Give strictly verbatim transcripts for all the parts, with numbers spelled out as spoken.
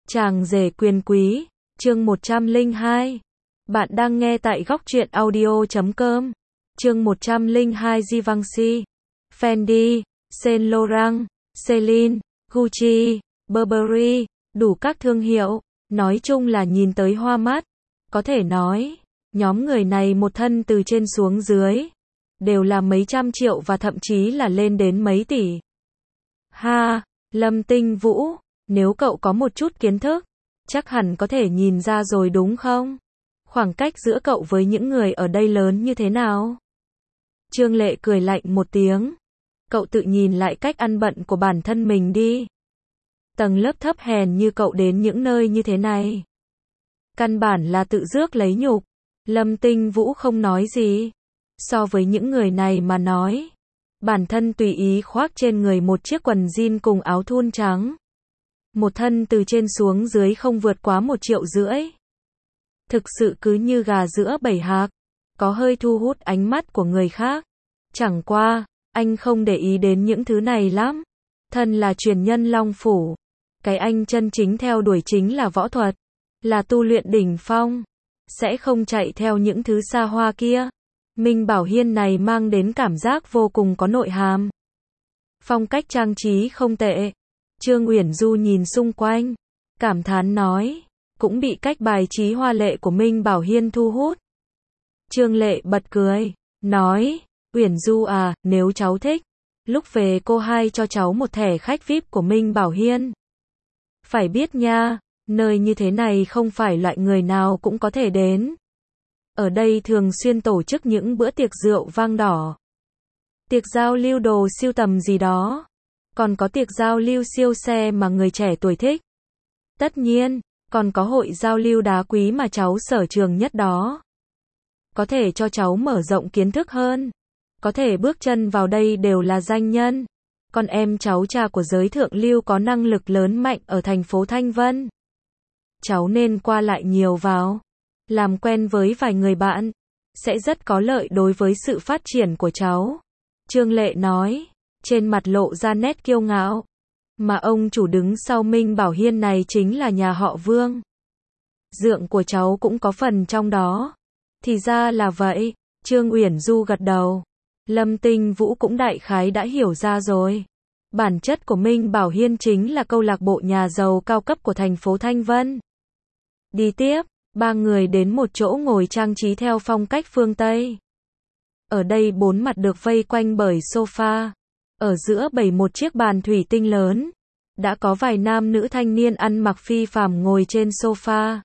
Chàng rể quyền quý, chương một trăm lẻ hai. Bạn đang nghe tại góc truyện audio chấm com. Chương một trăm lẻ hai Givenchy, Fendi, Saint Laurent, Celine, Gucci, Burberry, đủ các thương hiệu, nói chung là nhìn tới hoa mắt. Có thể nói, nhóm người này một thân từ trên xuống dưới, đều là mấy trăm triệu và thậm chí là lên đến mấy tỷ. Ha, Lâm Tinh Vũ, nếu cậu có một chút kiến thức, chắc hẳn có thể nhìn ra rồi đúng không? Khoảng cách giữa cậu với những người ở đây lớn như thế nào? Trương Lệ cười lạnh một tiếng. Cậu tự nhìn lại cách ăn bận của bản thân mình đi. Tầng lớp thấp hèn như cậu đến những nơi như thế này, căn bản là tự rước lấy nhục. Lâm Tinh Vũ không nói gì. So với những người này mà nói, bản thân tùy ý khoác trên người một chiếc quần jean cùng áo thun trắng, một thân từ trên xuống dưới không vượt quá một triệu rưỡi. Thực sự cứ như gà giữa bầy hạc, có hơi thu hút ánh mắt của người khác. Chẳng qua, anh không để ý đến những thứ này lắm. Thân là truyền nhân Long Phủ, cái anh chân chính theo đuổi chính là võ thuật, là tu luyện đỉnh phong, sẽ không chạy theo những thứ xa hoa kia. Minh Bảo Hiên này mang đến cảm giác vô cùng có nội hàm. Phong cách trang trí không tệ. Trương Uyển Du nhìn xung quanh, cảm thán nói, cũng bị cách bài trí hoa lệ của Minh Bảo Hiên thu hút. Trương Lệ bật cười, nói, Uyển Du à, nếu cháu thích, lúc về cô hai cho cháu một thẻ khách vi ai pi của Minh Bảo Hiên. Phải biết nha, nơi như thế này không phải loại người nào cũng có thể đến. Ở đây thường xuyên tổ chức những bữa tiệc rượu vang đỏ, tiệc giao lưu đồ sưu tầm gì đó, còn có tiệc giao lưu siêu xe mà người trẻ tuổi thích. Tất nhiên, còn có hội giao lưu đá quý mà cháu sở trường nhất đó. Có thể cho cháu mở rộng kiến thức hơn. Có thể bước chân vào đây đều là danh nhân. Con em cháu cha của giới thượng lưu có năng lực lớn mạnh ở thành phố Thanh Vân. Cháu nên qua lại nhiều vào, làm quen với vài người bạn, sẽ rất có lợi đối với sự phát triển của cháu. Trương Lệ nói, trên mặt lộ ra nét kiêu ngạo. Mà ông chủ đứng sau Minh Bảo Hiên này chính là nhà họ Vương. Dượng của cháu cũng có phần trong đó. Thì ra là vậy. Trương Uyển Du gật đầu. Lâm Tinh Vũ cũng đại khái đã hiểu ra rồi. Bản chất của Minh Bảo Hiên chính là câu lạc bộ nhà giàu cao cấp của thành phố Thanh Vân. Đi tiếp, ba người đến một chỗ ngồi trang trí theo phong cách phương Tây. Ở đây bốn mặt được vây quanh bởi sofa. Ở giữa bày một chiếc bàn thủy tinh lớn. Đã có vài nam nữ thanh niên ăn mặc phi phàm ngồi trên sofa.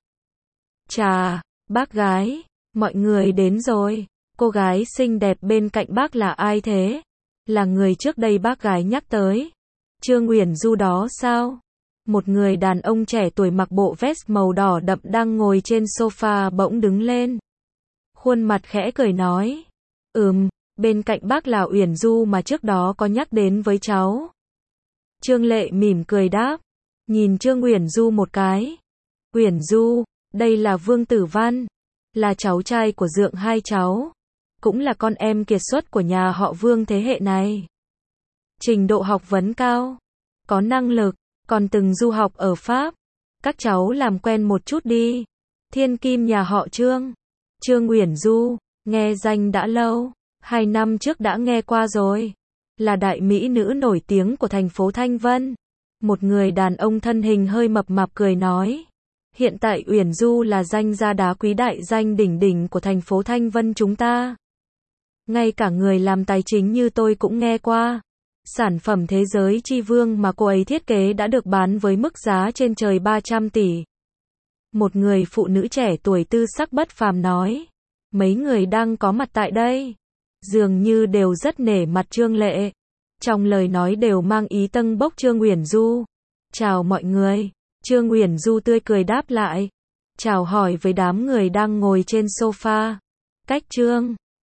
Chà, bác gái, mọi người đến rồi. Cô gái xinh đẹp bên cạnh bác là ai thế? Là người trước đây bác gái nhắc tới. Trương Uyển Du đó sao? Một người đàn ông trẻ tuổi mặc bộ vest màu đỏ đậm đang ngồi trên sofa bỗng đứng lên. Khuôn mặt khẽ cười nói. Ừm, bên cạnh bác là Uyển Du mà trước đó có nhắc đến với cháu. Trương Lệ mỉm cười đáp. Nhìn Trương Uyển Du một cái. Uyển Du, đây là Vương Tử Văn. Là cháu trai của dượng hai cháu. Cũng là con em kiệt xuất của nhà họ Vương thế hệ này. Trình độ học vấn cao. Có năng lực. Còn từng du học ở Pháp. Các cháu làm quen một chút đi. Thiên kim nhà họ Trương. Trương Uyển Du, nghe danh đã lâu. Hai năm trước đã nghe qua rồi. Là đại mỹ nữ nổi tiếng của thành phố Thanh Vân. Một người đàn ông thân hình hơi mập mạp cười nói. Hiện tại Uyển Du là danh gia đá quý đại danh đỉnh đỉnh của thành phố Thanh Vân chúng ta. Ngay cả người làm tài chính như tôi cũng nghe qua. Sản phẩm thế giới chi vương mà cô ấy thiết kế đã được bán với mức giá trên trời ba trăm tỷ. Một người phụ nữ trẻ tuổi tư sắc bất phàm nói. Mấy người đang có mặt tại đây, dường như đều rất nể mặt Trương Lệ. Trong lời nói đều mang ý tâng bốc Trương Uyển Du. Chào mọi người. Trương Uyển Du tươi cười đáp lại. Chào hỏi với đám người đang ngồi trên sofa. Cách Trương